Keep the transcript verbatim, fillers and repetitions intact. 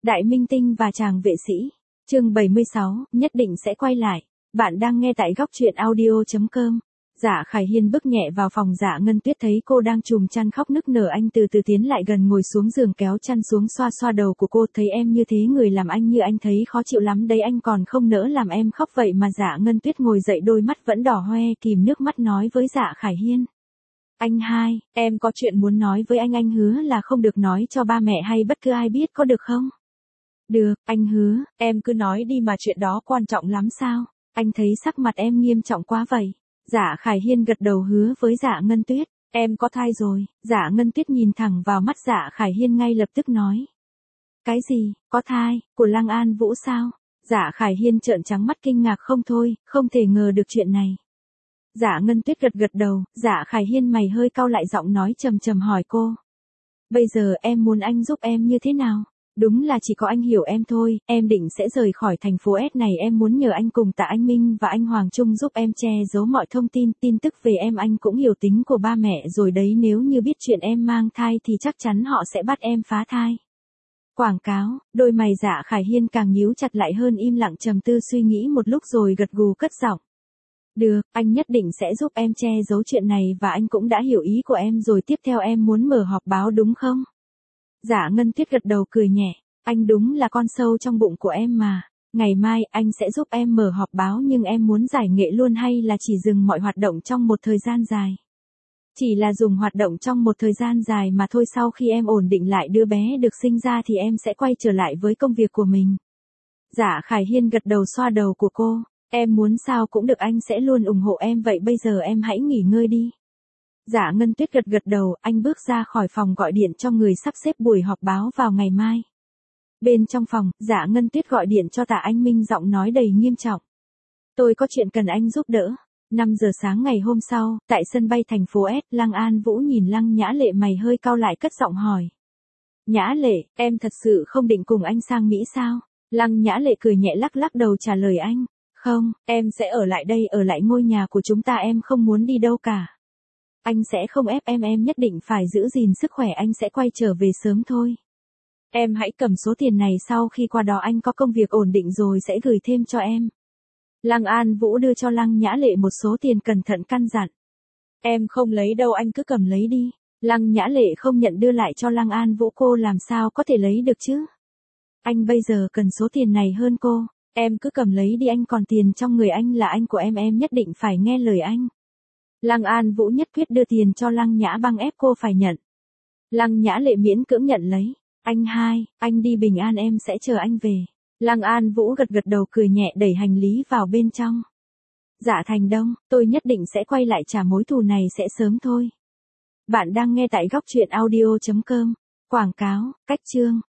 Đại minh tinh và chàng vệ sĩ. Chương bảy mươi sáu, nhất định sẽ quay lại. Bạn đang nghe tại góc truyện audio chấm com. Dạ Khải Hiên bước nhẹ vào phòng Dạ Ngân Tuyết thấy cô đang chùm chăn khóc nức nở, anh từ từ tiến lại gần ngồi xuống giường kéo chăn xuống xoa xoa đầu của cô, thấy em như thế người làm anh như anh thấy khó chịu lắm đấy, anh còn không nỡ làm em khóc vậy mà. Dạ Ngân Tuyết ngồi dậy, đôi mắt vẫn đỏ hoe kìm nước mắt nói với Dạ Khải Hiên. Anh hai, em có chuyện muốn nói với anh, anh hứa là không được nói cho ba mẹ hay bất cứ ai biết, có được không? Được, anh hứa, em cứ nói đi mà, chuyện đó quan trọng lắm sao? Anh thấy sắc mặt em nghiêm trọng quá vậy. Dạ Khải Hiên gật đầu hứa với Dạ Ngân Tuyết, em có thai rồi. Dạ Ngân Tuyết nhìn thẳng vào mắt Dạ Khải Hiên ngay lập tức nói. Cái gì, có thai, của Lăng An Vũ sao? Dạ Khải Hiên trợn trắng mắt kinh ngạc không thôi, không thể ngờ được chuyện này. Dạ Ngân Tuyết gật gật đầu, Dạ Khải Hiên mày hơi cau lại, giọng nói trầm trầm hỏi cô. Bây giờ em muốn anh giúp em như thế nào? Đúng là chỉ có anh hiểu em thôi, em định sẽ rời khỏi thành phố S này, em muốn nhờ anh cùng Tạ Anh Minh và anh Hoàng Trung giúp em che giấu mọi thông tin, tin tức về em. Anh cũng hiểu tính của ba mẹ rồi đấy, nếu như biết chuyện em mang thai thì chắc chắn họ sẽ bắt em phá thai. Quảng cáo, đôi mày Dạ Khải Hiên càng nhíu chặt lại hơn, im lặng trầm tư suy nghĩ một lúc rồi gật gù cất giọng. Được, anh nhất định sẽ giúp em che giấu chuyện này và anh cũng đã hiểu ý của em rồi. Tiếp theo em muốn mở họp báo đúng không? Dạ Ngân Tuyết gật đầu cười nhẹ, anh đúng là con sâu trong bụng của em mà. Ngày mai anh sẽ giúp em mở họp báo, nhưng em muốn giải nghệ luôn hay là chỉ dừng mọi hoạt động trong một thời gian dài? Chỉ là dùng hoạt động trong một thời gian dài mà thôi, sau khi em ổn định lại đứa bé được sinh ra thì em sẽ quay trở lại với công việc của mình. Dạ Khải Hiên gật đầu xoa đầu của cô, em muốn sao cũng được, anh sẽ luôn ủng hộ em, vậy bây giờ em hãy nghỉ ngơi đi. Dạ Ngân Tuyết gật gật đầu, anh bước ra khỏi phòng gọi điện cho người sắp xếp buổi họp báo vào ngày mai. Bên trong phòng, Dạ Ngân Tuyết gọi điện cho Tạ Anh Minh, giọng nói đầy nghiêm trọng. Tôi có chuyện cần anh giúp đỡ. năm giờ sáng ngày hôm sau, tại sân bay thành phố S, Lăng An Vũ nhìn Lăng Nhã Lệ, mày hơi cau lại cất giọng hỏi. Nhã Lệ, em thật sự không định cùng anh sang Mỹ sao? Lăng Nhã Lệ cười nhẹ lắc lắc đầu trả lời anh. Không, em sẽ ở lại đây, ở lại ngôi nhà của chúng ta, em không muốn đi đâu cả. Anh sẽ không ép em, em nhất định phải giữ gìn sức khỏe, anh sẽ quay trở về sớm thôi. Em hãy cầm số tiền này, sau khi qua đó anh có công việc ổn định rồi sẽ gửi thêm cho em. Lăng An Vũ đưa cho Lăng Nhã Lệ một số tiền, cẩn thận căn dặn. Em không lấy đâu, anh cứ cầm lấy đi. Lăng Nhã Lệ không nhận, đưa lại cho Lăng An Vũ. Cô làm sao có thể lấy được chứ? Anh bây giờ cần số tiền này hơn cô. Em cứ cầm lấy đi, anh còn tiền trong người, anh là anh của em, em nhất định phải nghe lời anh. Lăng An Vũ nhất quyết đưa tiền cho Lăng Nhã Băng, ép cô phải nhận. Lăng Nhã Lệ miễn cưỡng nhận lấy. Anh hai, anh đi bình an, em sẽ chờ anh về. Lăng An Vũ gật gật đầu cười nhẹ, đẩy hành lý vào bên trong. Dạ Thành Đông, tôi nhất định sẽ quay lại, trả mối thù này sẽ sớm thôi. Bạn đang nghe tại góc truyện audio chấm com. Quảng cáo, cách chương.